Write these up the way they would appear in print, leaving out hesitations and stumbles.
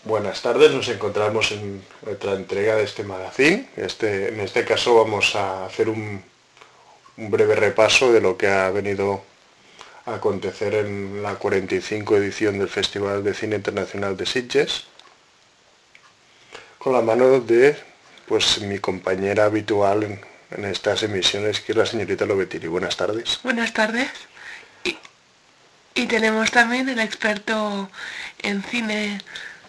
Buenas tardes, nos encontramos en otra entrega de este magazine. En este caso vamos a hacer un breve repaso de lo que ha venido a acontecer en la 45 edición del Festival de Cine Internacional de Sitges, con la mano de mi compañera habitual en estas emisiones, que es la señorita Lobettini. Buenas tardes. Buenas tardes. Y tenemos también el experto en cine,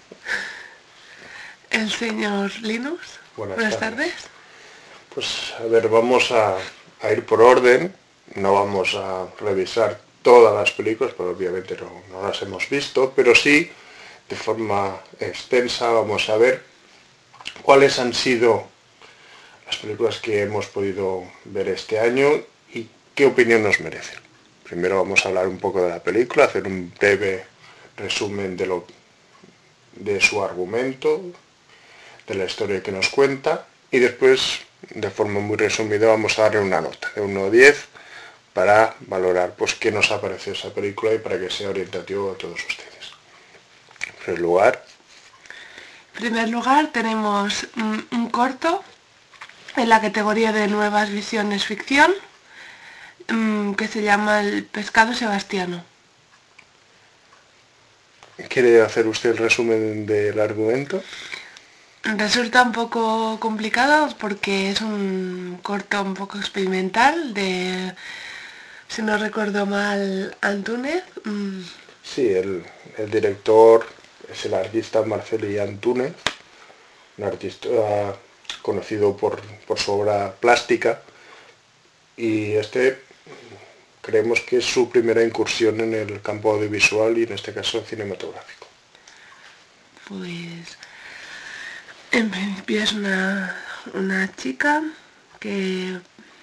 el señor Linus. Buenas Buenas tardes. tardes. Pues a ver, vamos a ir por orden. No vamos a revisar todas las películas, porque obviamente no las hemos visto, pero sí, de forma extensa, vamos a ver cuáles han sido las películas que hemos podido ver este año y qué opinión nos merecen. Primero vamos a hablar un poco de la película, hacer un breve resumen de su argumento, de la historia que nos cuenta, y después, de forma muy resumida, vamos a darle una nota de 1 a 10 para valorar qué nos ha parecido esa película y para que sea orientativo a todos ustedes. En primer lugar, En primer lugar tenemos un corto en la categoría de nuevas visiones ficción que se llama El pescado sebastiano. ¿quiere hacer usted el resumen del argumento? Resulta un poco complicado porque es un corto un poco experimental de, si no recuerdo mal, Antúnez. Sí, el director es el artista Marcel Antúnez, un artista conocido por su obra plástica, y creemos que es su primera incursión en el campo audiovisual y en este caso cinematográfico. Pues en principio es una chica que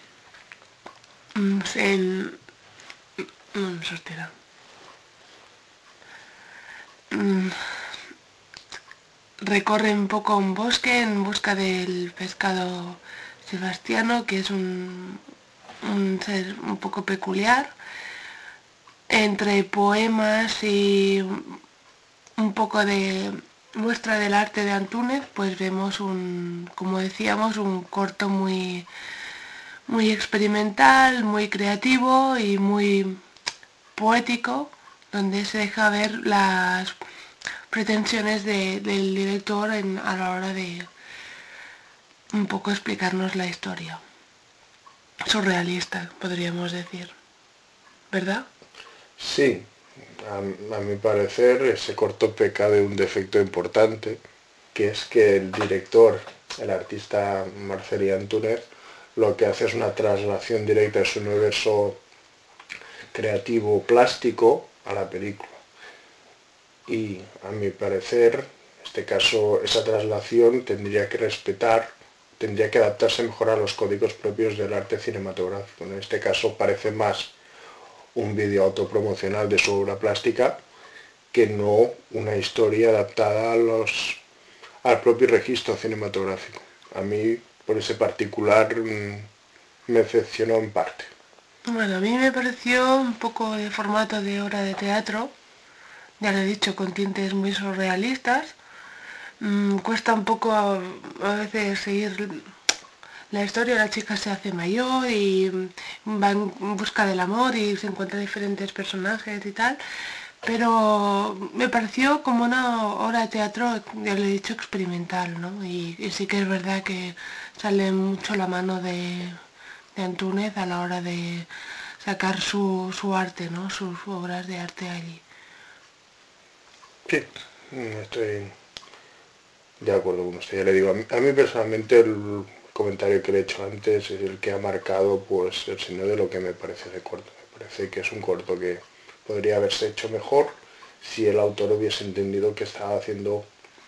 se soltera. Recorre un poco un bosque en busca del pescado sebastiano, que es un ser un poco peculiar. Entre poemas y un poco de muestra del arte de Antúnez, pues vemos como decíamos, un corto muy experimental, muy creativo y muy poético, donde se deja ver las pretensiones del director a la hora de un poco explicarnos la historia. Surrealista, podríamos decir. ¿Verdad? Sí, a mi parecer ese corto peca de un defecto importante, que es que el director, el artista Marcel Antúnez, lo que hace es una traslación directa de su universo creativo plástico a la película. Y a mi parecer, en este caso, esa traslación tendría que adaptarse mejor a los códigos propios del arte cinematográfico. En este caso parece más un vídeo autopromocional de su obra plástica que no una historia adaptada al propio registro cinematográfico. A mí, por ese particular, me decepcionó en parte. Bueno, a mí me pareció un poco de formato de obra de teatro, ya lo he dicho, con tintes muy surrealistas. Cuesta un poco a veces seguir la historia. La chica se hace mayor y va en busca del amor y se encuentra diferentes personajes y tal. Pero me pareció como una obra de teatro, ya lo he dicho, experimental, ¿no? Y sí que es verdad que sale mucho la mano de Antúnez a la hora de sacar su arte, ¿no? Sus obras de arte allí. Sí, estoy de acuerdo con usted. Ya le digo, a mí personalmente el comentario que le he hecho antes es el que ha marcado el signo de lo que me parece de corto. Me parece que es un corto que podría haberse hecho mejor si el autor hubiese entendido que estaba haciendo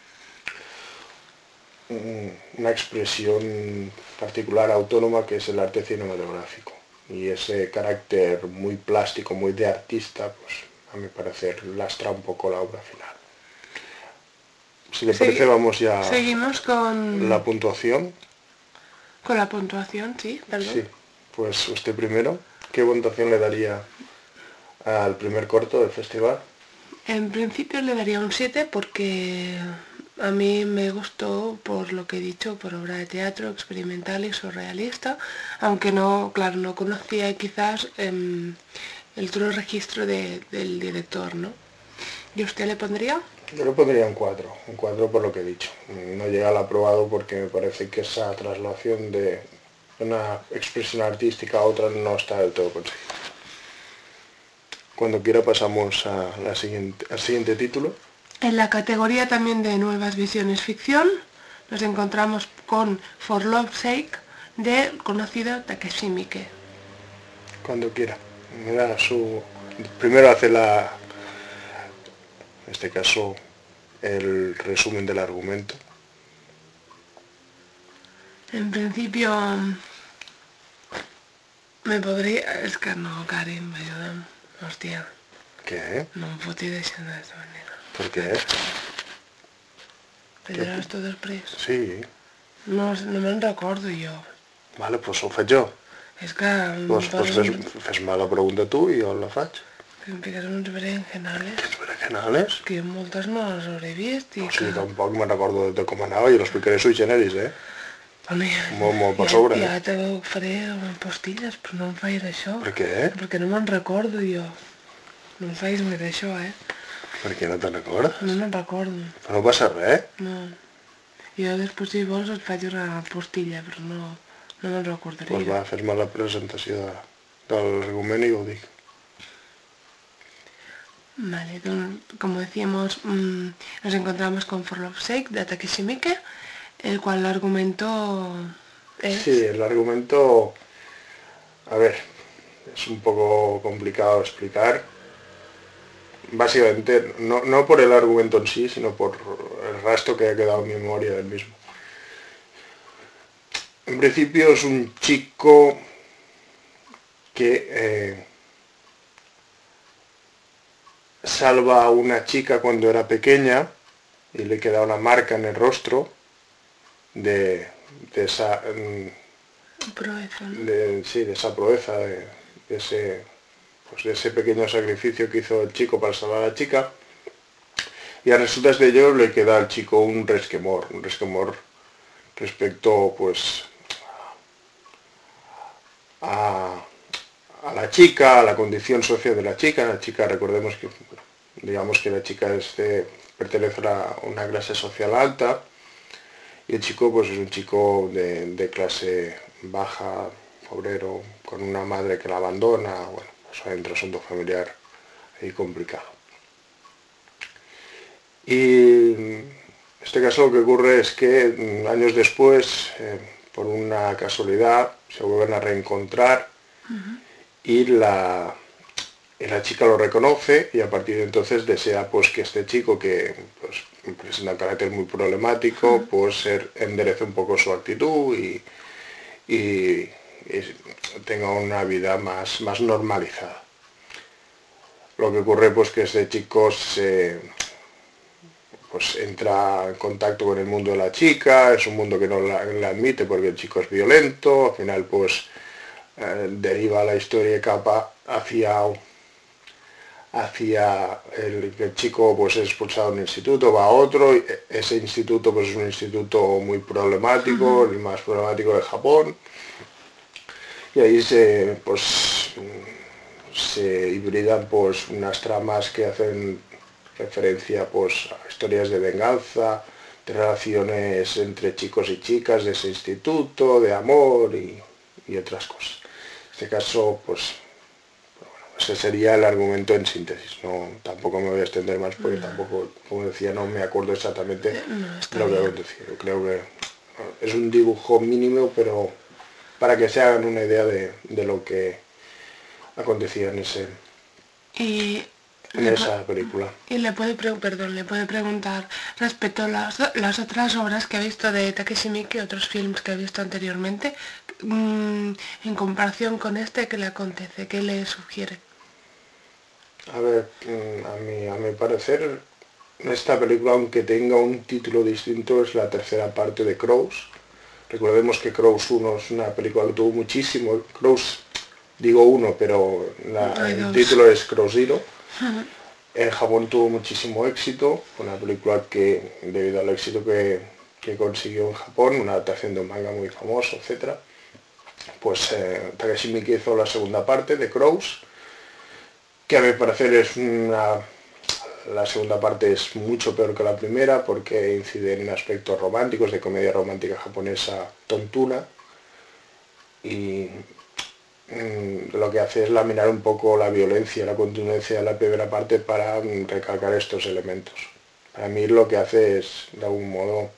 una expresión particular autónoma, que es el arte cinematográfico. Y ese carácter muy plástico, muy de artista, pues a mi parecer lastra un poco la obra final. Si le parece, vamos ya Seguimos a la puntuación. con la puntuación, sí, perdón. Sí, pues usted primero, ¿qué puntuación le daría al primer corto del festival? En principio le daría un 7 porque A mí me gustó por lo que he dicho, por obra de teatro experimental y surrealista, aunque no, claro, no conocía quizás el otro registro del director, ¿no? ¿Y usted le pondría? Yo le pondría un 4 por lo que he dicho. No llega al aprobado porque me parece que esa traslación de una expresión artística a otra no está del todo conseguida. Cuando quiera pasamos al siguiente título. En la categoría también de nuevas visiones ficción, nos encontramos con For Love's Sake, del conocido Takeshi Miike. Cuando quiera. Primero hace en este caso, el resumen del argumento. En principio, me podría... És que no, Karim, m'ajuda'm. Hòstia, ¿Qué? no em fotis deixant d'aquesta manera. ¿Por qué? Pediràs tu després? Sí. No, no me'n recordo jo. Vale, pues ho faig jo. És que... Pues fes-me la pregunta tu i jo la faig. Que em fiques uns berenjenales. ¿Qué berenjenales? Que jo moltes no les hauré vist i O que... sigui, tampoc me'n recordo de com anava i l'explicaré sui generis, eh? Bueno, Molt per sobre, ja te faré postilles, però no em facis això. Per què? Perquè no me'n recordo jo. No em facis més això, eh? Per què no te'n recordes? No me'n recordo. Però no passa res. No. Jo després, si vols, et faig una postilla, però no me'n recordaria. Pues va, fes-me la presentació de l'argument i ho dic. Vale, como decíamos, nos encontramos con For Love's Sake de Takeshi Miike, el cual argumentó es... Sí, el argumento, a ver, es un poco complicado de explicar. Básicamente, no por el argumento en sí, sino por el rastro que ha quedado en mi memoria del mismo. En principio es un chico que salva a una chica cuando era pequeña y le queda una marca en el rostro de esa proeza, ¿no? de esa proeza, de ese pequeño sacrificio que hizo el chico para salvar a la chica, y a resultas de ello le queda al chico un resquemor respecto pues a la chica, a la condición social de la chica. La chica, recordemos que, digamos que la chica pertenece a una clase social alta, y el chico pues es un chico de clase baja, obrero, con una madre que la abandona. Bueno, pues hay un trasfondo familiar ahí complicado. Y en este caso lo que ocurre es que años después, por una casualidad, se vuelven a reencontrar. Y la chica lo reconoce, y a partir de entonces desea pues que este chico, que pues presenta un carácter muy problemático, pues enderece un poco su actitud y tenga una vida más normalizada. Lo que ocurre pues que este chico pues entra en contacto con el mundo de la chica. Es un mundo que no la admite porque el chico es violento. Al final pues deriva la historia de capa hacia el chico pues es expulsado de un instituto, va a otro, y ese instituto pues es un instituto muy problemático, el más problemático de Japón, y ahí se hibridan pues unas tramas que hacen referencia pues a historias de venganza, de relaciones entre chicos y chicas de ese instituto, de amor y otras cosas. En este caso, pues, bueno, ese sería el argumento en síntesis. No, tampoco me voy a extender más porque tampoco, como decía, no me acuerdo exactamente de lo que acontecía. Yo creo que es un dibujo mínimo, pero para que se hagan una idea de lo que acontecía en esa película. Y le puede preguntar respecto a las otras obras que ha visto de Takeshi Miike, otros films que ha visto anteriormente, en comparación con este, ¿qué le acontece? ¿Qué le sugiere? A ver, a mi parecer, esta película, aunque tenga un título distinto, es la tercera parte de Crows. Recordemos que Crows 1 es una película que tuvo muchísimo. Crows, digo 1, pero el título es Crows Zero. En Japón tuvo muchísimo éxito, una película que, debido al éxito que consiguió en Japón, una adaptación de un manga muy famoso, etcétera, pues Takashi Miike hizo la segunda parte de Crows, que a mi parecer es una... La segunda parte es mucho peor que la primera porque incide en aspectos románticos, de comedia romántica japonesa tontuna, y lo que hace es laminar un poco la violencia, la contundencia de la primera parte para recalcar estos elementos. Para mí lo que hace es, de algún modo,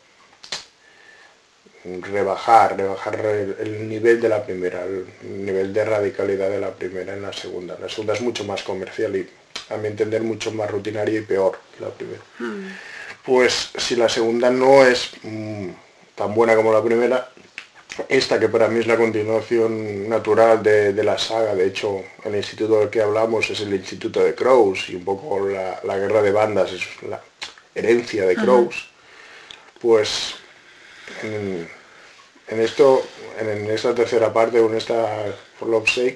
rebajar el nivel de la primera, el nivel de radicalidad de la primera en la segunda. La segunda es mucho más comercial y, a mi entender, mucho más rutinaria y peor que la primera. Pues si la segunda no es tan buena como la primera, esta que para mí es la continuación natural de la saga, de hecho el instituto del que hablamos es el instituto de Crows y un poco la guerra de bandas es la herencia de Crows, pues en esta tercera parte, o en esta For Love's Sake,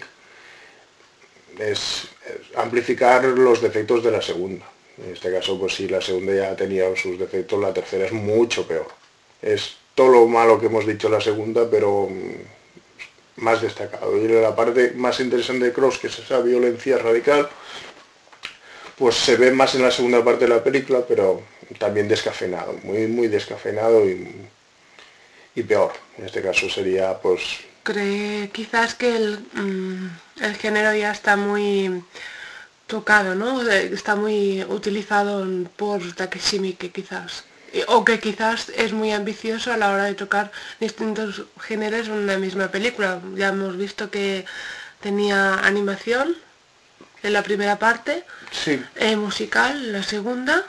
es amplificar los defectos de la segunda. En este caso, pues si la segunda ya tenía sus defectos, la tercera es mucho peor. Es todo lo malo que hemos dicho en la segunda, pero más destacado. Y la parte más interesante de Cross, que es esa violencia radical, pues se ve más en la segunda parte de la película, pero también descafeinado, muy, muy descafeinado y peor. En este caso sería, pues... Cree quizás que el género ya está muy tocado, ¿no? Está muy utilizado por Takeshi Miike quizás. O que quizás es muy ambicioso a la hora de tocar distintos géneros en una misma película. Ya hemos visto que tenía animación en la primera parte, Sí. Musical en la segunda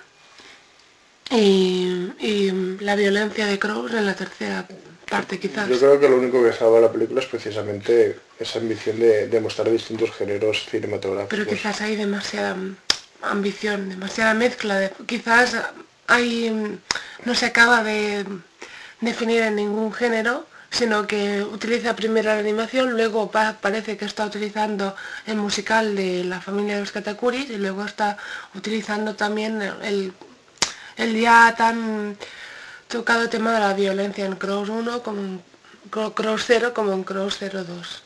y la violencia de Crows en la tercera parte quizás. Yo creo que lo único que salva la película es precisamente esa ambición de mostrar distintos géneros cinematográficos. Pero quizás hay demasiada ambición, demasiada mezcla. Quizás no se acaba de definir en ningún género, sino que utiliza primero la animación, luego parece que está utilizando el musical de la familia de los Katakuris y luego está utilizando también el ya tan tocado tema de la violencia en Cross 1 como en Cross 0 como en Cross 02.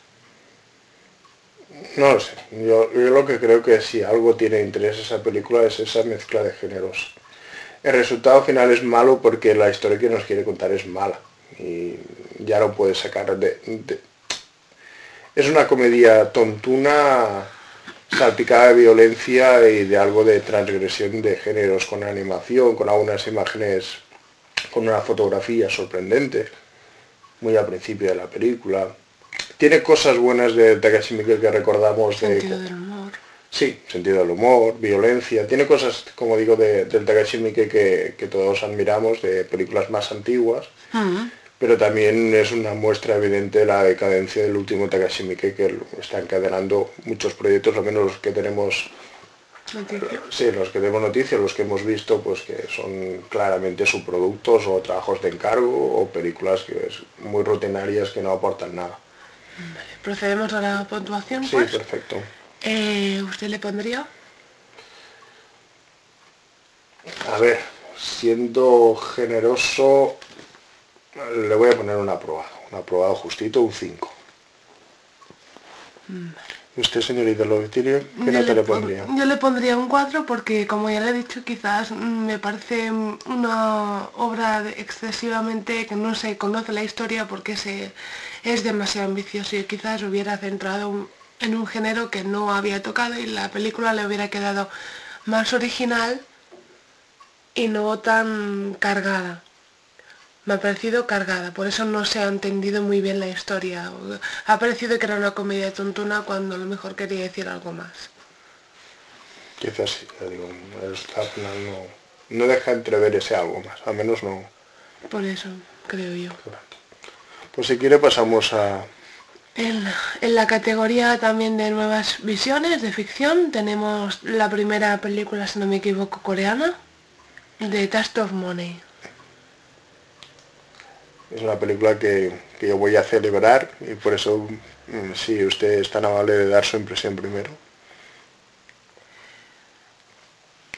No lo sé, yo lo que creo que si algo tiene interés esa película es esa mezcla de géneros. El resultado final es malo porque la historia que nos quiere contar es mala y ya no puede sacar Es una comedia tontuna salpicada de violencia y de algo de transgresión de géneros con animación, con algunas imágenes, con una fotografía sorprendente, muy al principio de la película. Tiene cosas buenas de Takashi Miike que recordamos Sentido del humor. Sí, sentido del humor, violencia. Tiene cosas, como digo, del Takashi Miike que todos admiramos, de películas más antiguas. Pero también es una muestra evidente de la decadencia del último Takashi Miike, que está encadenando muchos proyectos, al menos los que tenemos Noticia. Sí, los que tenemos noticias, los que hemos visto, pues que son claramente subproductos o trabajos de encargo o películas que es muy rutinarias que no aportan nada. Vale, procedemos a la puntuación, Sí, pues. perfecto. ¿Usted le pondría? A ver, siendo generoso, le voy a poner un aprobado justito, un 5. ¿Y usted, señorita Lovitirio, qué nota le pondría? Yo le pondría un 4 porque, como ya le he dicho, quizás me parece una obra excesivamente que no se conoce la historia porque es demasiado ambicioso y quizás hubiera centrado en un género que no había tocado y la película le hubiera quedado más original y no tan cargada. Me ha parecido cargada, por eso no se ha entendido muy bien la historia. Ha parecido que era una comedia tontuna cuando a lo mejor quería decir algo más. Quizás sí, ya digo, al final no deja entrever ese algo más, al menos no. Por eso, creo yo. Pues si quiere pasamos a... En la categoría también de nuevas visiones de ficción tenemos la primera película, si no me equivoco, coreana, de Taste of Money. Es una película que yo voy a celebrar y por eso, si usted es tan amable de dar su impresión primero.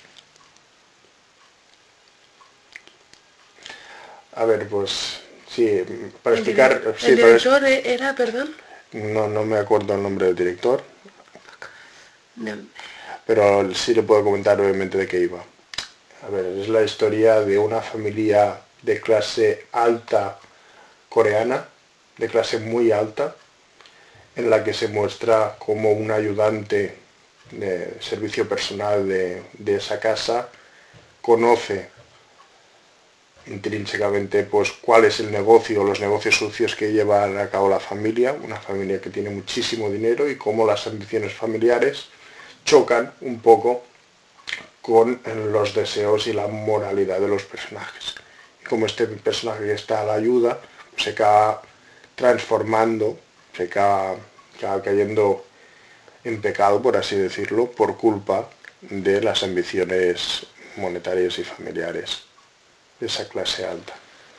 A ver, pues sí, para El, explicar, el sí, director era, perdón. no me acuerdo el nombre del director, No. pero sí le puedo comentar brevemente de qué iba. A ver, es la historia de una familia de clase alta coreana, de clase muy alta, en la que se muestra como un ayudante de servicio personal de esa casa conoce intrínsecamente pues cuál es el negocio, los negocios sucios que lleva a cabo la familia, una familia que tiene muchísimo dinero y cómo las ambiciones familiares chocan un poco con los deseos y la moralidad de los personajes. Y como este personaje que está a la ayuda se acaba transformando, acaba cayendo en pecado, por así decirlo, por culpa de las ambiciones monetarias y familiares de esa clase alta.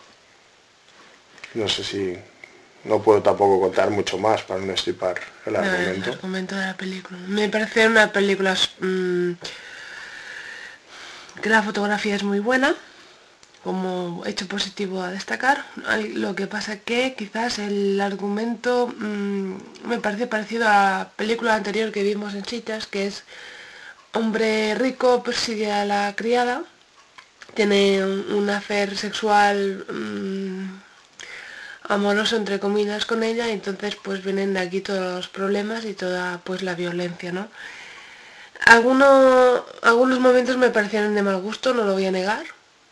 No sé si... No puedo tampoco contar mucho más para no estipar el No, el argumento. argumento de la película. Me parece una película que la fotografía es muy buena, como hecho positivo a destacar. Lo que pasa que quizás el argumento me parece parecido a la película anterior que vimos en citas, que es hombre rico persigue a la criada, tiene un affair sexual amoroso entre comillas con ella, y entonces pues vienen de aquí todos los problemas y toda pues la violencia, ¿no? Algunos momentos me parecieron de mal gusto, no lo voy a negar.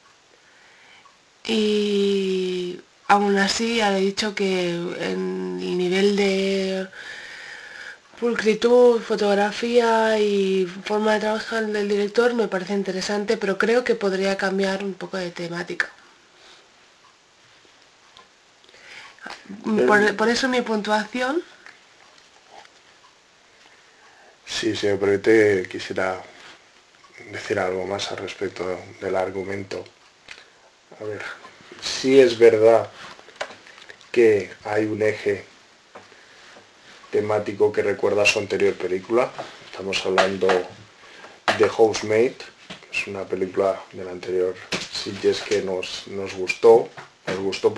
Y aún así ha dicho que en el nivel de pulcritud, fotografía y forma de trabajar del director me parece interesante, pero creo que podría cambiar un poco de temática. Por eso mi puntuación. Si me permite, quisiera decir algo más al respecto del argumento. A ver, sí es verdad que hay un eje temático que recuerda a su anterior película. Estamos hablando de Housemaid, que es una película del anterior Sitges que nos gustó. Nos gustó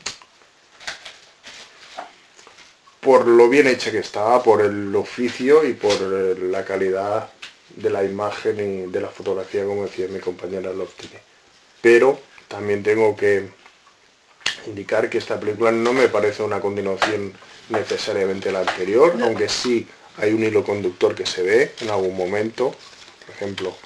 por lo bien hecha que estaba, por el oficio y por la calidad de la imagen y de la fotografía, como decía mi compañera Loftini. Pero también tengo que indicar que esta película no me parece una continuación necesariamente de la anterior, No, aunque sí hay un hilo conductor que se ve en algún momento. Por ejemplo,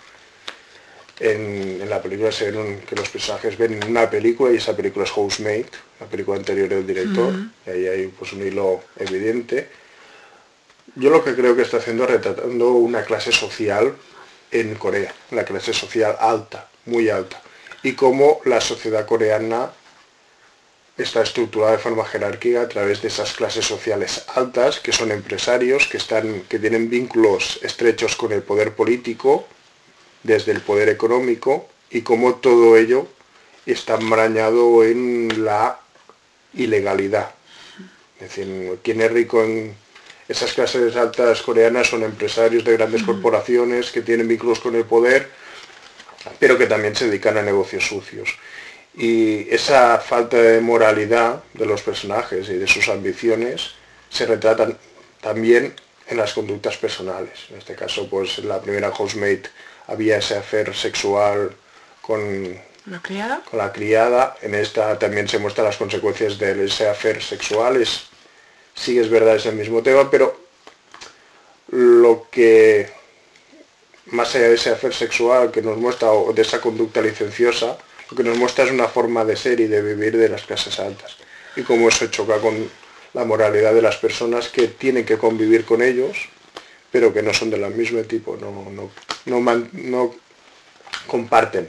en la película se ven que los personajes ven una película y esa película es Housemaid, la película anterior del director, y ahí hay pues un hilo evidente. Yo lo que creo que está haciendo es retratando una clase social en Corea, la clase social alta, muy alta, y cómo la sociedad coreana está estructurada de forma jerárquica a través de esas clases sociales altas, que son empresarios, que tienen vínculos estrechos con el poder político, desde el poder económico, y cómo todo ello está enmarañado en la ilegalidad. Es decir, quien es rico en esas clases altas coreanas son empresarios de grandes corporaciones que tienen vínculos con el poder, pero que también se dedican a negocios sucios. Y esa falta de moralidad de los personajes y de sus ambiciones se retratan también en las conductas personales. En este caso, pues en la primera Housemaid había ese affair sexual con ¿la criada? con la criada. En esta también se muestran las consecuencias de ese affair sexual. Sí es verdad, es el mismo tema, pero lo que, más allá de ese affair sexual que nos muestra, o de esa conducta licenciosa, lo que nos muestra es una forma de ser y de vivir de las clases altas. Y cómo eso choca con la moralidad de las personas que tienen que convivir con ellos, pero que no son del mismo tipo, no comparten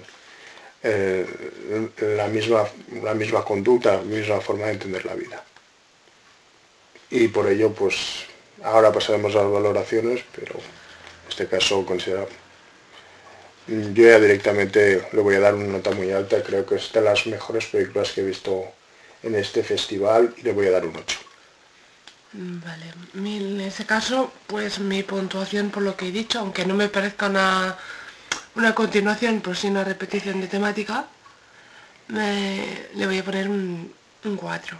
la misma conducta, la misma forma de entender la vida. Y por ello, pues, ahora pasaremos a las valoraciones, pero en este caso considero... Yo ya directamente le voy a dar una nota muy alta, creo que es de las mejores películas que he visto en este festival y le voy a dar un 8. Vale, en ese caso, pues mi puntuación por lo que he dicho, aunque no me parezca una continuación, pues sí una repetición de temática, le voy a poner un 4.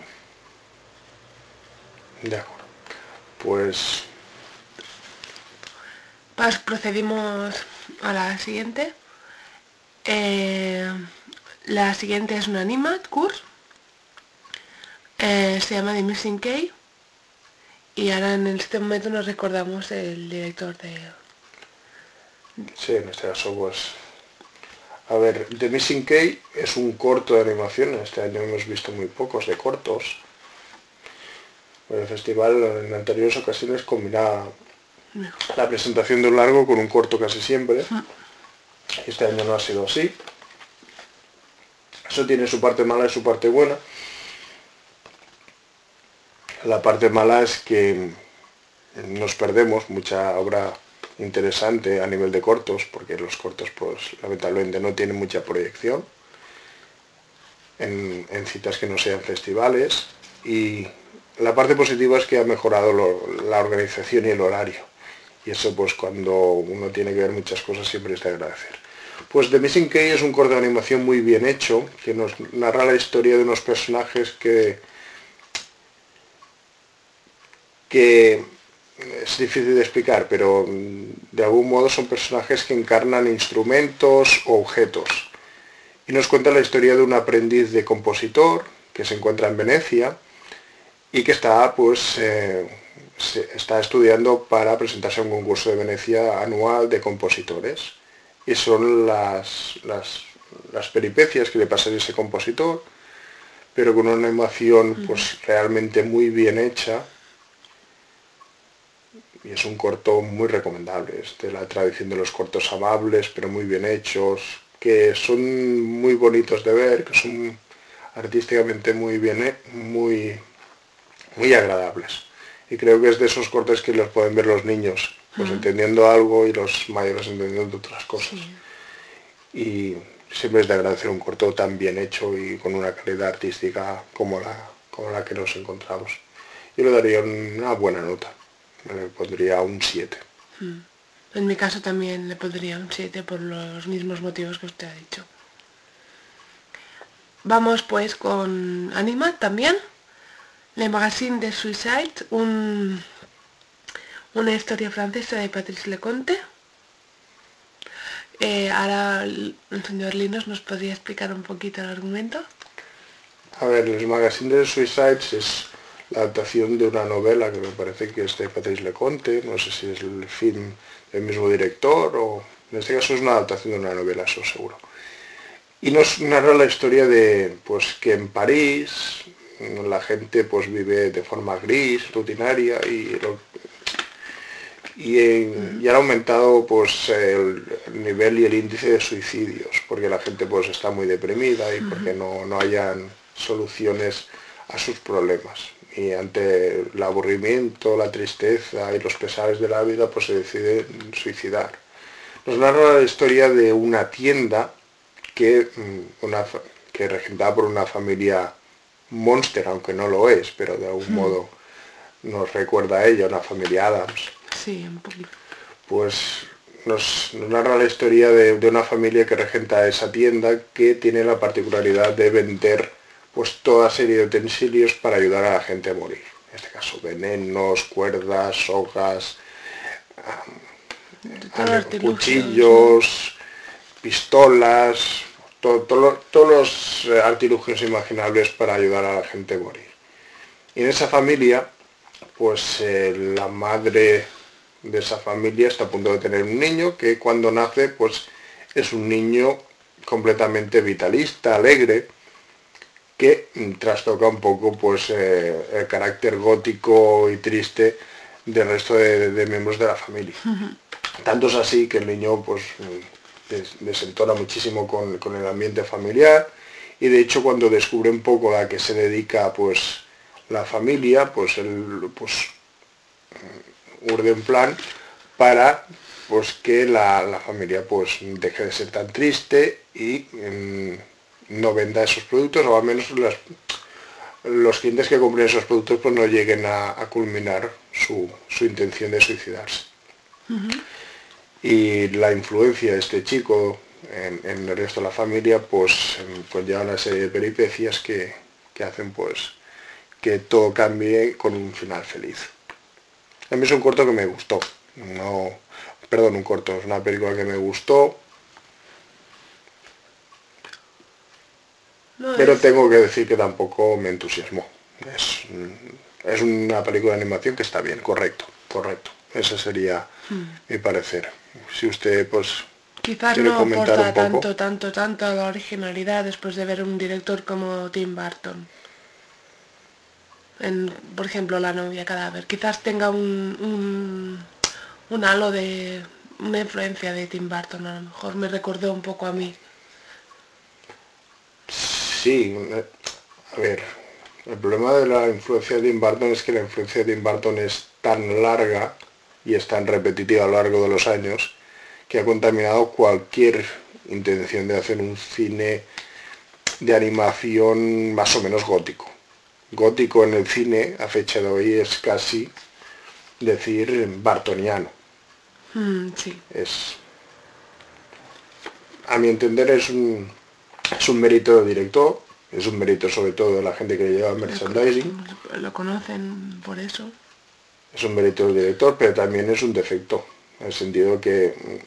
De acuerdo. Pues Procedimos a la siguiente. La siguiente es un Animat Course. Se llama The Missing Key. Y ahora en este momento nos recordamos el director de... sí, en este caso pues... A ver, The Missing Key es un corto de animación. Este año hemos visto muy pocos de cortos. El festival en anteriores ocasiones combinaba la presentación de un largo con un corto casi siempre. Este año no ha sido así. Eso tiene su parte mala y su parte buena. La parte mala es que nos perdemos mucha obra interesante a nivel de cortos, porque los cortos pues lamentablemente no tienen mucha proyección en citas que no sean festivales, y la parte positiva es que ha mejorado la organización y el horario, y eso pues cuando uno tiene que ver muchas cosas siempre es de agradecer. Pues The Missing Key es un corto de animación muy bien hecho, que nos narra la historia de unos personajes que es difícil de explicar, pero de algún modo son personajes que encarnan instrumentos o objetos. Y nos cuenta la historia de un aprendiz de compositor que se encuentra en Venecia y que está, está estudiando para presentarse a un concurso de Venecia anual de compositores. Y son las peripecias que le pasan a ese compositor, pero con una animación pues realmente muy bien hecha. Y es un corto muy recomendable, es de la tradición de los cortos amables, pero muy bien hechos, que son muy bonitos de ver, que son artísticamente muy bien, muy agradables. Y creo que es de esos cortos que los pueden ver los niños, pues entendiendo algo, y los mayores entendiendo otras cosas. Y siempre es de agradecer un corto tan bien hecho y con una calidad artística como la que nos encontramos. Yo le daría una buena nota. Le pondría un 7. En mi caso también le pondría un 7 por los mismos motivos que usted ha dicho. Vamos pues con Anima también. Le Magazine de Suicide, una historia francesa de Patrice Leconte. Ahora el señor Linos nos podría explicar un poquito el argumento. A ver, el Magazine de Suicides es la adaptación de una novela que me parece que es de Patrice Leconte, no sé si es el film del mismo director, o en este caso es una adaptación de una novela, eso seguro. Y nos narra la historia de pues que en París la gente pues vive de forma gris, rutinaria, y han aumentado pues el nivel y el índice de suicidios, porque la gente pues está muy deprimida y porque no hayan soluciones a sus problemas. Y ante el aburrimiento, la tristeza y los pesares de la vida, pues se deciden suicidar. Nos narra la historia de una tienda que regentada por una familia monster, aunque no lo es, pero de algún modo nos recuerda a ella, una familia Adams. Sí, un poquito. Pues nos narra la historia de una familia que regenta esa tienda, que tiene la particularidad de vender pues toda serie de utensilios para ayudar a la gente a morir. En este caso, venenos, cuerdas, sogas, cuchillos, pistolas, todos los artilugios imaginables para ayudar a la gente a morir. Y en esa familia, pues la madre de esa familia está a punto de tener un niño que cuando nace pues es un niño completamente vitalista, alegre, que trastoca un poco pues el carácter gótico y triste del resto de miembros de la familia. Tanto es así que el niño pues desentona muchísimo con el ambiente familiar, y de hecho cuando descubre un poco a qué se dedica pues la familia, pues él pues urde un plan para pues que la familia pues deje de ser tan triste y no venda esos productos, o al menos los clientes que compren esos productos pues no lleguen a culminar su intención de suicidarse. Y la influencia de este chico en el resto de la familia, pues lleva una serie de peripecias que hacen pues que todo cambie con un final feliz. A mí es un corto que me gustó. No, perdón, un corto, es una película que me gustó, No pero es... tengo que decir que tampoco me entusiasmó. Es una película de animación que está bien, correcto, correcto. Ese sería mi parecer. Si usted pues Quizás quiere no comentar aporta un poco. tanto a la originalidad después de ver un director como Tim Burton. Por ejemplo, La novia cadáver. Quizás tenga un halo de... una influencia de Tim Burton. A lo mejor me recordó un poco a mí. Sí, a ver, el problema de la influencia de Tim Burton es que la influencia de Tim Burton es tan larga y es tan repetitiva a lo largo de los años que ha contaminado cualquier intención de hacer un cine de animación más o menos gótico. Gótico en el cine a fecha de hoy es casi decir bartoniano. Sí. Es, a mi entender es un mérito del director, es un mérito sobre todo de la gente que lleva merchandising, Lo conocen por eso. es un mérito del director, pero también es un defecto, en el sentido que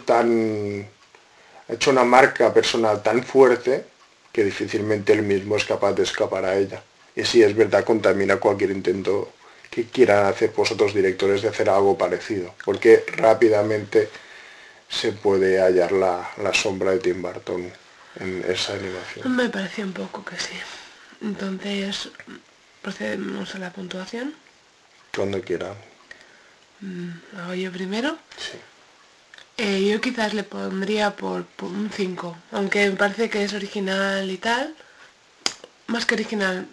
ha hecho una marca personal tan fuerte que difícilmente él mismo es capaz de escapar a ella. Y sí, es verdad, contamina cualquier intento que quieran hacer vosotros directores de hacer algo parecido, porque rápidamente se puede hallar la sombra de Tim Burton en esa animación. Me pareció un poco que sí. Entonces, procedemos a la puntuación. Cuando quieran. Hago yo primero. Sí. Yo quizás le pondría por un 5, aunque me parece que es original y tal. Más que original,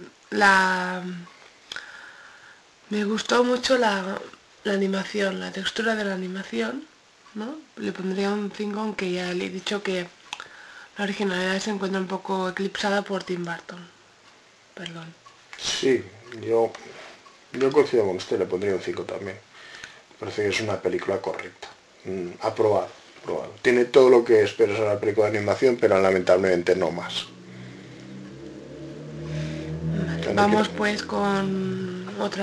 me gustó mucho la animación, la textura de la animación, ¿no? Le pondría un 5, aunque ya le he dicho que la originalidad se encuentra un poco eclipsada por Tim Burton. Perdón. Sí, yo coincido con usted, le pondría un 5 también. Parece que es una película correcta. Aprobado, aprobado. Tiene todo lo que esperas en una película de animación, pero lamentablemente no más. Vale, Cuando quiera. vamos pues con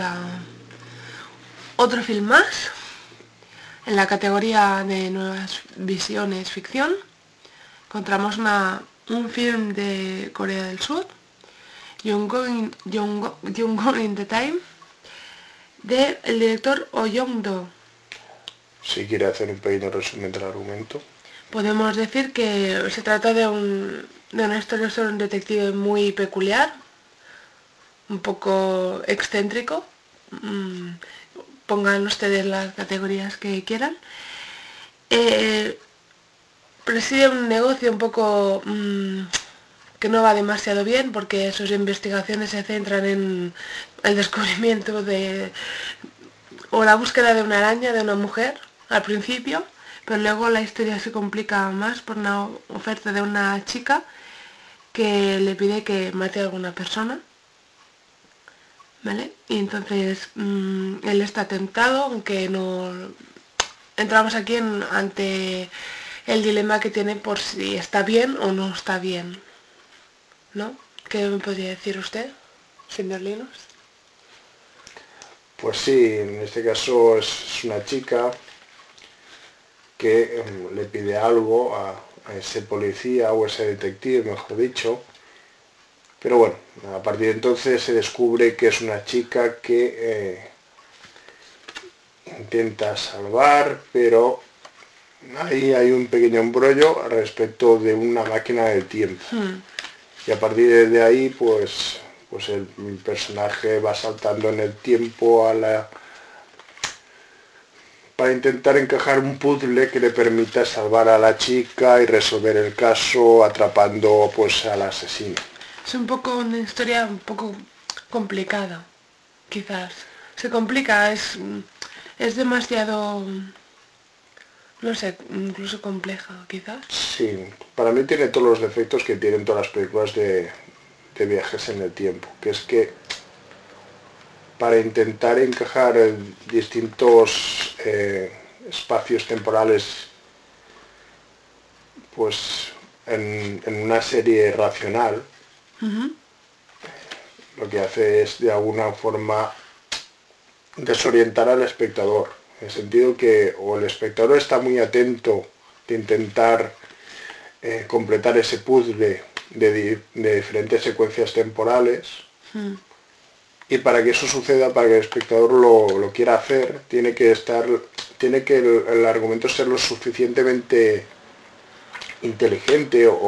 otro film más. En la categoría de nuevas visiones ficción, encontramos un film de Corea del Sur, Young in the Time, del director Oh Young-do. Si quiere hacer un pequeño resumen del argumento. Podemos decir que se trata de una historia sobre un detective muy peculiar, un poco excéntrico. Mm, Pongan ustedes las categorías que quieran. Eh, Preside un negocio un poco que no va demasiado bien porque sus investigaciones se centran en el descubrimiento o la búsqueda de una araña de una mujer al principio, pero luego la historia se complica más por una oferta de una chica que le pide que mate a alguna persona, ¿vale? Y entonces él está tentado, aunque no... Entramos aquí ante el dilema que tiene por si está bien o no está bien, ¿no? ¿Qué me podría decir usted, señor Linus? Pues sí, en este caso es una chica que le pide algo a ese policía o ese detective, mejor dicho. Pero bueno, a partir de entonces se descubre que es una chica que intenta salvar, pero ahí hay un pequeño embrollo respecto de una máquina del tiempo. Y a partir de ahí, pues el personaje va saltando en el tiempo para intentar encajar un puzzle que le permita salvar a la chica y resolver el caso atrapando pues al asesino. Es un poco una historia un poco complicada, quizás. Se complica, es demasiado, no sé, incluso compleja, quizás. Sí, para mí tiene todos los defectos que tienen todas las películas de viajes en el tiempo, que es que para intentar encajar distintos espacios temporales pues en una serie racional, lo que hace es de alguna forma desorientar al espectador, en el sentido que o el espectador está muy atento de intentar completar ese puzzle de diferentes secuencias temporales, y para que eso suceda, para que el espectador lo quiera hacer, tiene que el argumento ser lo suficientemente inteligente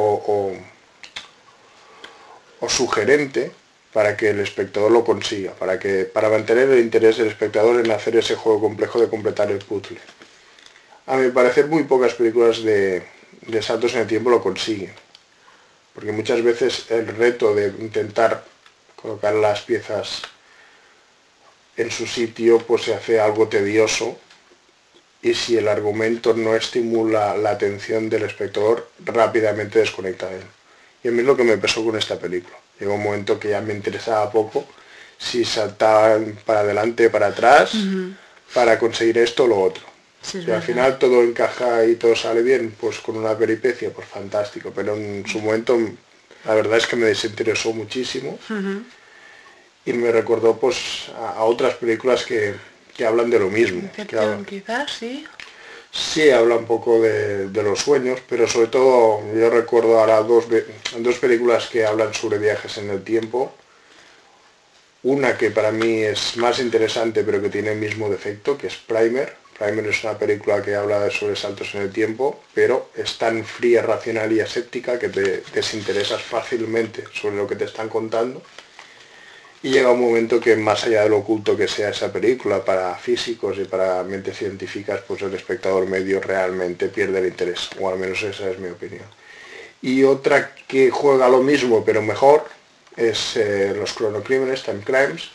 o sugerente para que el espectador lo consiga, para mantener el interés del espectador en hacer ese juego complejo de completar el puzzle. A mi parecer, muy pocas películas de saltos en el tiempo lo consiguen, porque muchas veces el reto de intentar colocar las piezas en su sitio pues se hace algo tedioso, y si el argumento no estimula la atención del espectador, rápidamente desconecta de él. Y a mí es lo que me pasó con esta película. Llegó un momento que ya me interesaba poco si saltaban para adelante, para atrás, para conseguir esto o lo otro. Sí, Si al final todo encaja y todo sale bien, pues con una peripecia, pues fantástico. Pero en su momento, la verdad es que me desinteresó muchísimo. Y me recordó pues a otras películas que hablan de lo mismo. Inception, quizás, sí. Sí, habla un poco de los sueños, pero sobre todo yo recuerdo ahora dos películas que hablan sobre viajes en el tiempo. Una que para mí es más interesante pero que tiene el mismo defecto, que es Primer. Primer es una película que habla sobre saltos en el tiempo, pero es tan fría, racional y aséptica que te desinteresas fácilmente sobre lo que te están contando. Y llega un momento que, más allá de lo oculto que sea esa película para físicos y para mentes científicas, pues el espectador medio realmente pierde el interés, o al menos esa es mi opinión. Y otra que juega lo mismo pero mejor es Los Cronocrímenes, Time Crimes,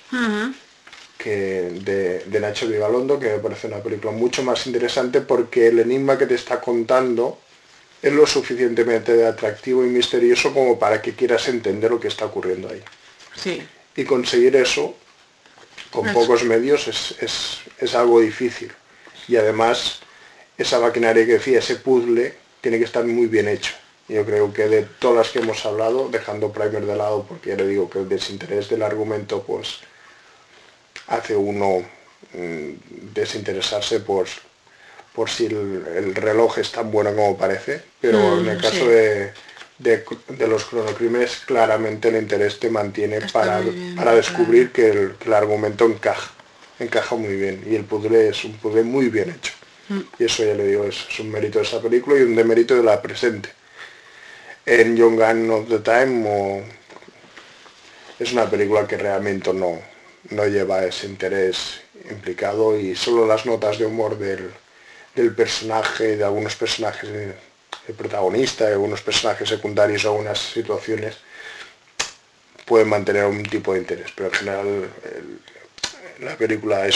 de Nacho Vigalondo, que me parece una película mucho más interesante porque el enigma que te está contando es lo suficientemente atractivo y misterioso como para que quieras entender lo que está ocurriendo ahí. Sí. Y conseguir eso con pocos medios es algo difícil. Y además, esa maquinaria que decía, ese puzzle, tiene que estar muy bien hecho. Yo creo que de todas las que hemos hablado, dejando Primer de lado, porque ya le digo que el desinterés del argumento pues hace uno desinteresarse por si el reloj es tan bueno como parece, pero en el caso de los cronocrímenes, claramente el interés te mantiene para descubrir que el argumento encaja muy bien, y el puzzle es un puzzle muy bien hecho. Y eso, ya le digo, es un mérito de esa película y un demérito de la presente. En Young Gun of the Time es una película que realmente no lleva ese interés implicado, y solo las notas de humor del personaje, de algunos personajes, el protagonista, de algunos personajes secundarios o algunas situaciones, pueden mantener un tipo de interés, pero en general la película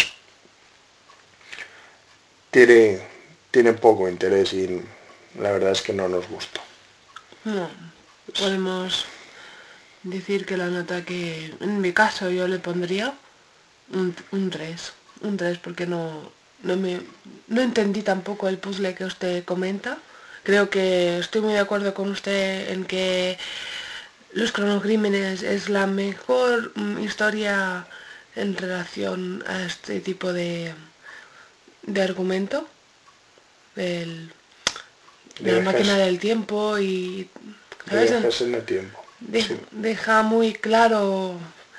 tiene poco interés y la verdad es que no nos gustó. No, podemos decir que la nota que en mi caso yo le pondría un 3. Un 3 porque no entendí tampoco el puzzle que usted comenta. Creo que estoy muy de acuerdo con usted en que Los Cronocrímenes es la mejor historia en relación a este tipo de argumento, de la máquina del tiempo y, ¿sabes? Viajes en el tiempo. Sí. Deja muy claro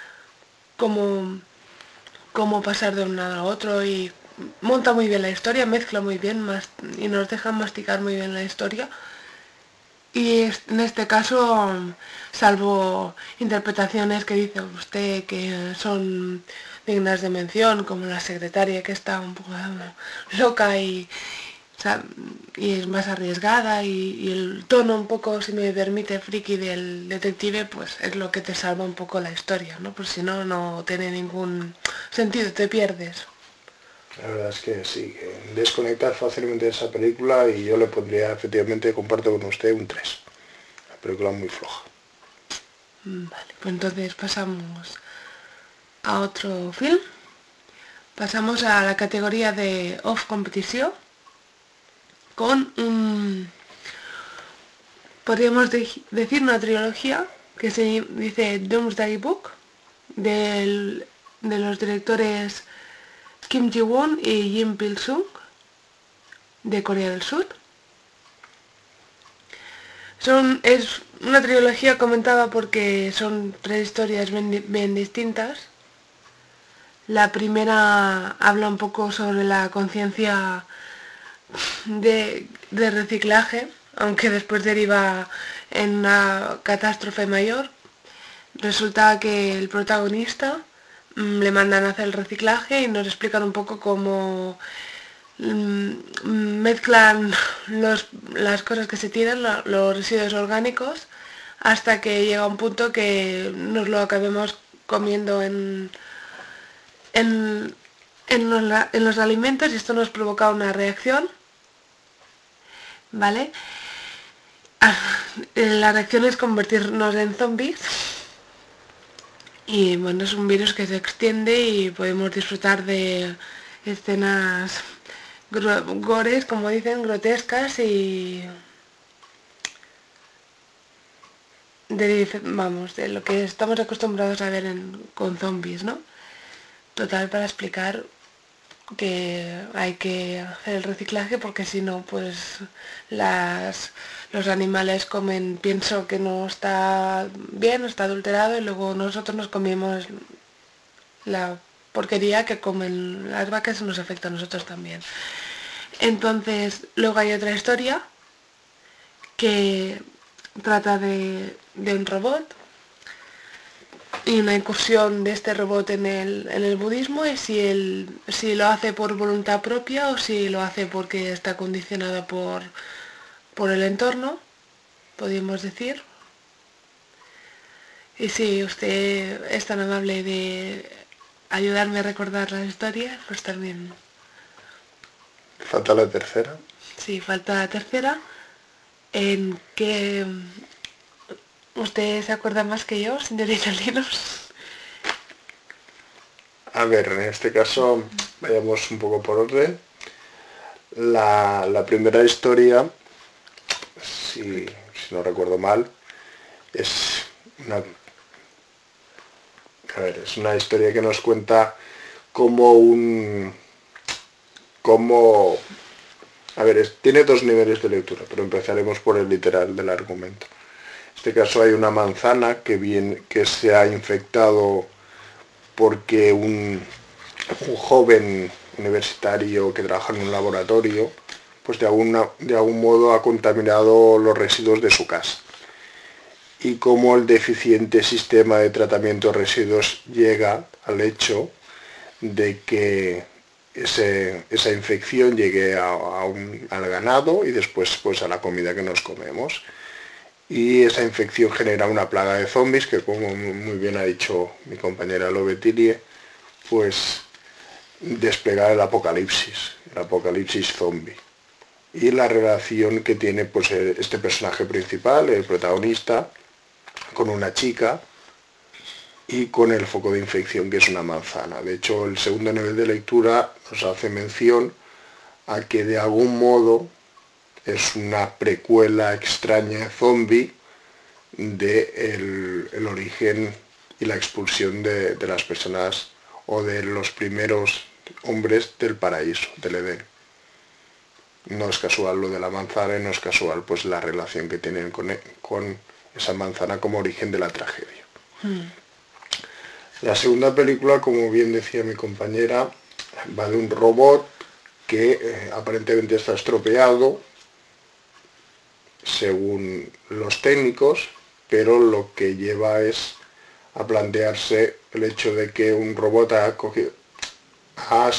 cómo pasar de un lado a otro y monta muy bien la historia, mezcla muy bien y nos deja masticar muy bien la historia. Y en este caso, salvo interpretaciones que dice usted que son dignas de mención, como la secretaria que está un poco loca y es más arriesgada, y el tono un poco, si me permite, friki del detective, pues es lo que te salva un poco la historia, ¿no? Pues si no, no tiene ningún sentido, te pierdes. La verdad es que sí, que desconectar fácilmente de esa película, y yo le pondría, efectivamente, comparto con usted, un 3. La película muy floja. Vale, pues entonces pasamos a otro film. Pasamos a la categoría de Off Competición con podríamos decir una trilogía que se dice Doomsday Book, de los directores Kim Ji-won y Jim Pil-sung, de Corea del Sur. Es una trilogía comentada porque son tres historias bien distintas. La primera habla un poco sobre la conciencia de reciclaje, aunque después deriva en una catástrofe mayor. Resulta que el protagonista le mandan a hacer el reciclaje y nos explican un poco cómo mezclan las cosas que se tiran, los residuos orgánicos, hasta que llega un punto que nos lo acabemos comiendo en, en los alimentos, y esto nos provoca una reacción, ¿vale? La reacción es convertirnos en zombies. Y bueno, es un virus que se extiende y podemos disfrutar de escenas gores, como dicen, grotescas y de lo que estamos acostumbrados a ver con zombies, ¿no? Total, para explicar que hay que hacer el reciclaje, porque si no, pues los animales comen pienso que no está bien, está adulterado, y luego nosotros nos comemos la porquería que comen las vacas y nos afecta a nosotros también. Entonces, luego hay otra historia que trata de un robot y una incursión de este robot en el budismo, y si lo hace por voluntad propia o si lo hace porque está condicionado por el entorno, podríamos decir. Y si usted es tan amable de ayudarme a recordar la historia, pues también. Falta la tercera. Sí, falta la tercera, en que usted se acuerda más que yo, señorita Linos. A ver, en este caso, vayamos un poco por orden. La primera historia, si no recuerdo mal, es una, es una historia que nos cuenta tiene dos niveles de lectura, pero empezaremos por el literal del argumento. En este caso hay una manzana que se ha infectado porque un joven universitario que trabaja en un laboratorio, pues de algún modo ha contaminado los residuos de su casa. Y como el deficiente sistema de tratamiento de residuos llega al hecho de que esa infección llegue al ganado y después pues a la comida que nos comemos. Y esa infección genera una plaga de zombies que, como muy bien ha dicho mi compañera Lobetilie, pues desplegar el apocalipsis zombie. Y la relación que tiene pues este personaje principal, el protagonista, con una chica y con el foco de infección, que es una manzana. De hecho, el segundo nivel de lectura nos hace mención a que de algún modo es una precuela extraña zombie de el origen y la expulsión de las personas o de los primeros hombres del paraíso, del Edén. No es casual lo de la manzana y no es casual pues la relación que tienen con esa manzana como origen de la tragedia. La segunda película, como bien decía mi compañera, va de un robot que aparentemente está estropeado, según los técnicos, pero lo que lleva es a plantearse el hecho de que un robot ha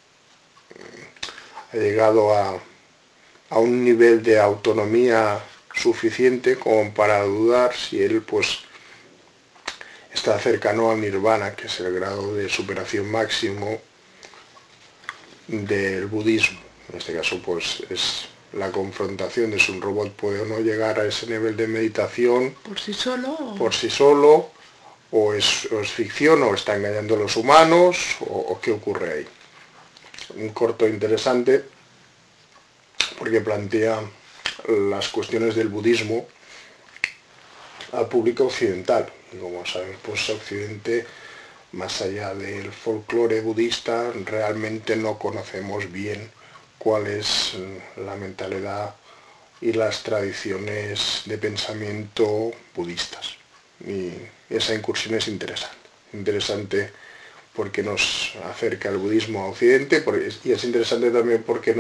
llegado a un nivel de autonomía suficiente como para dudar si él pues está cercano al nirvana, que es el grado de superación máximo del budismo. En este caso pues es la confrontación de si un robot puede o no llegar a ese nivel de meditación por sí solo, o es ficción, o está engañando a los humanos, o qué ocurre ahí. Un corto interesante porque plantea las cuestiones del budismo al público occidental. Y como sabes, pues Occidente, más allá del folclore budista, realmente no conocemos bien cuál es la mentalidad y las tradiciones de pensamiento budistas. Y esa incursión es interesante. Interesante porque nos acerca el budismo a Occidente y es interesante también porque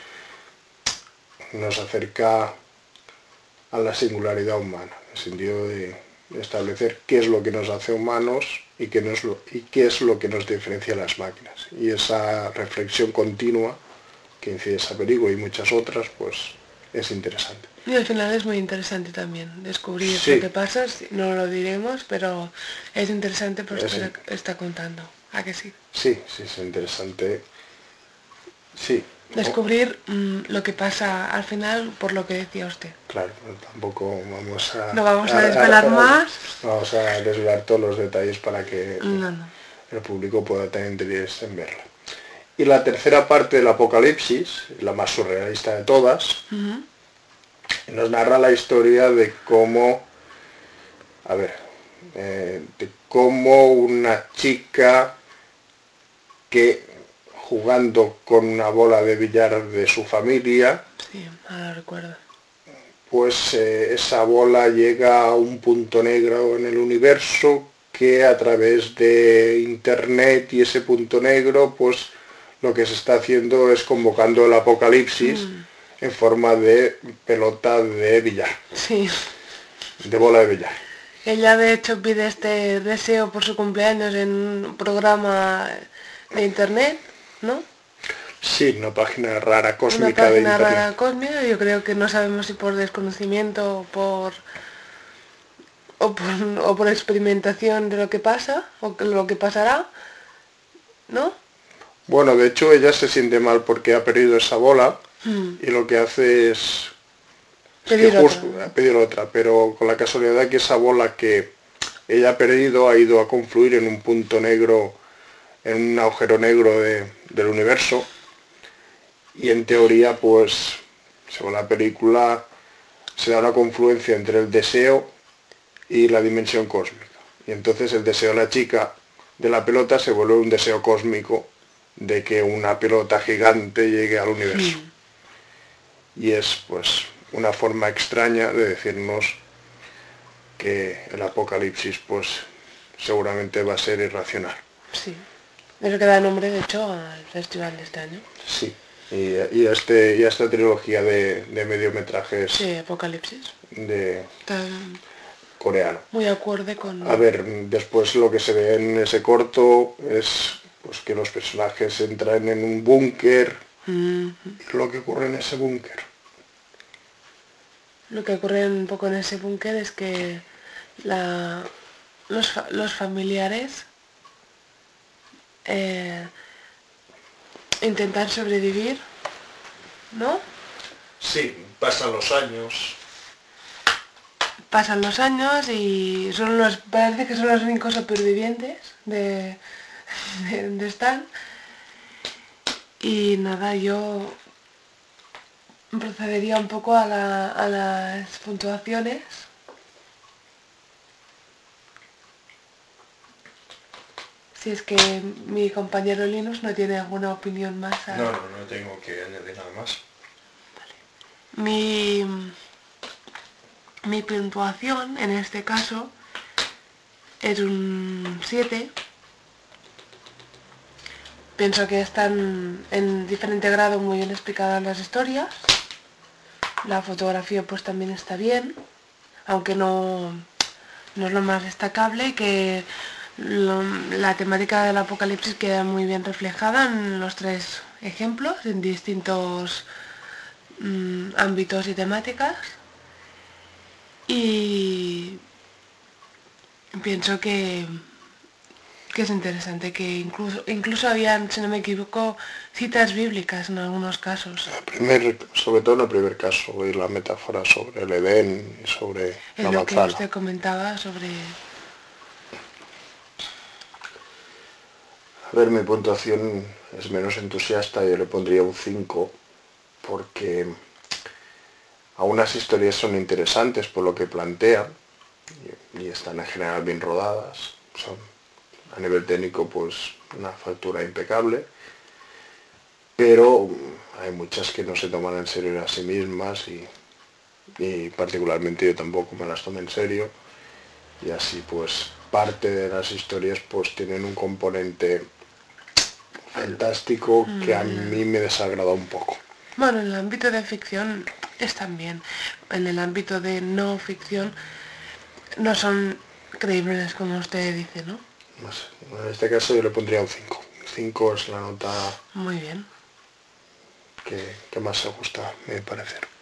nos acerca a la singularidad humana, en el sentido de establecer qué es lo que nos hace humanos y qué es lo que nos diferencia de las máquinas. Y esa reflexión continua que incide esa película y muchas otras, pues es interesante. Y al final es muy interesante también descubrir lo Sí, que pasa, no lo diremos, pero es interesante por es, esto que está contando. ¿A que sí? sí, sí, es interesante. Sí, Descubrir lo que pasa al final por lo que decía usted. claro, tampoco vamos No vamos a desvelar más. vamos a desvelar todos los detalles para que No, no. el público pueda tener interés en verla. Y la tercera parte del Apocalipsis, la más surrealista de todas, nos narra la historia de cómo, de cómo una chica que jugando con una bola de billar de su familia, Sí, ahora recuerdo. pues esa bola llega a un punto negro en el universo que a través de internet y ese punto negro, pues lo que se está haciendo es convocando el apocalipsis en forma de pelota de billar, Sí. de bola de billar. Ella de hecho pide este deseo por su cumpleaños en un programa de internet, ¿no? Sí, una página rara Una cósmica de página internet. rara cósmica, yo creo que no sabemos si por desconocimiento o por experimentación de lo que pasa, o lo que pasará, ¿no? Bueno, de hecho ella se siente mal porque ha perdido esa bola y lo que hace es que Pedir otra. justo ha pedido otra, pero con la casualidad que esa bola que ella ha perdido ha ido a confluir en un punto negro, en un agujero negro del universo y en teoría pues según la película se da una confluencia entre el deseo y la dimensión cósmica. Y entonces el deseo de la chica de la pelota se vuelve un deseo cósmico de que una pelota gigante llegue al universo. Y es pues una forma extraña de decirnos que el apocalipsis pues seguramente va a ser irracional. Sí. Eso que da nombre de hecho al festival de este año. Sí. Y a esta trilogía de mediometrajes Sí, Apocalipsis. de Está coreano. muy acorde con... A ver, después lo que se ve en ese corto es pues que los personajes entran en un búnker y lo que ocurre en ese búnker. Lo que ocurre un poco en ese búnker es que los familiares intentan sobrevivir, ¿no? Sí, pasan los años. Pasan los años y parece que son los únicos supervivientes de donde están. Y nada, yo procedería un poco a las puntuaciones. Si es que mi compañero Linus no tiene alguna opinión más. No tengo que añadir nada más. Mi puntuación en este caso es un 7. Pienso que están en diferente grado muy bien explicadas las historias. La fotografía pues también está bien, aunque no es lo más destacable, y que la temática del apocalipsis queda muy bien reflejada en los tres ejemplos, en distintos ámbitos y temáticas. Y pienso que es interesante, que incluso habían, si no me equivoco, citas bíblicas en algunos casos. Sobre todo en el primer caso, y la metáfora sobre el Edén y sobre Es la lo que manzana. usted comentaba sobre... A ver, mi puntuación es menos entusiasta, yo le pondría un 5, porque algunas historias son interesantes por lo que plantean, y están en general bien rodadas. Son, a nivel técnico, pues una factura impecable, pero hay muchas que no se toman en serio a sí mismas y particularmente yo tampoco me las tomo en serio, y así pues parte de las historias pues tienen un componente fantástico que a mí me desagrada un poco. Bueno, en el ámbito de ficción están bien. En el ámbito de no ficción no son creíbles como usted dice, ¿no? No sé, en este caso yo le pondría un 5. 5 es la nota Muy bien. que más se gusta, me parece.